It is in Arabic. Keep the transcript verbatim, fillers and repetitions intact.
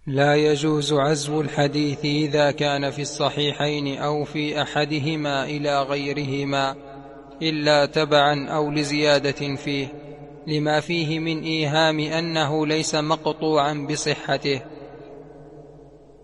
لا يجوز عزو الحديث إذا كان في الصحيحين أو في أحدهما إلى غيرهما إلا تبعا أو لزيادة فيه، لما فيه من إيهام أنه ليس مقطوعا بصحته،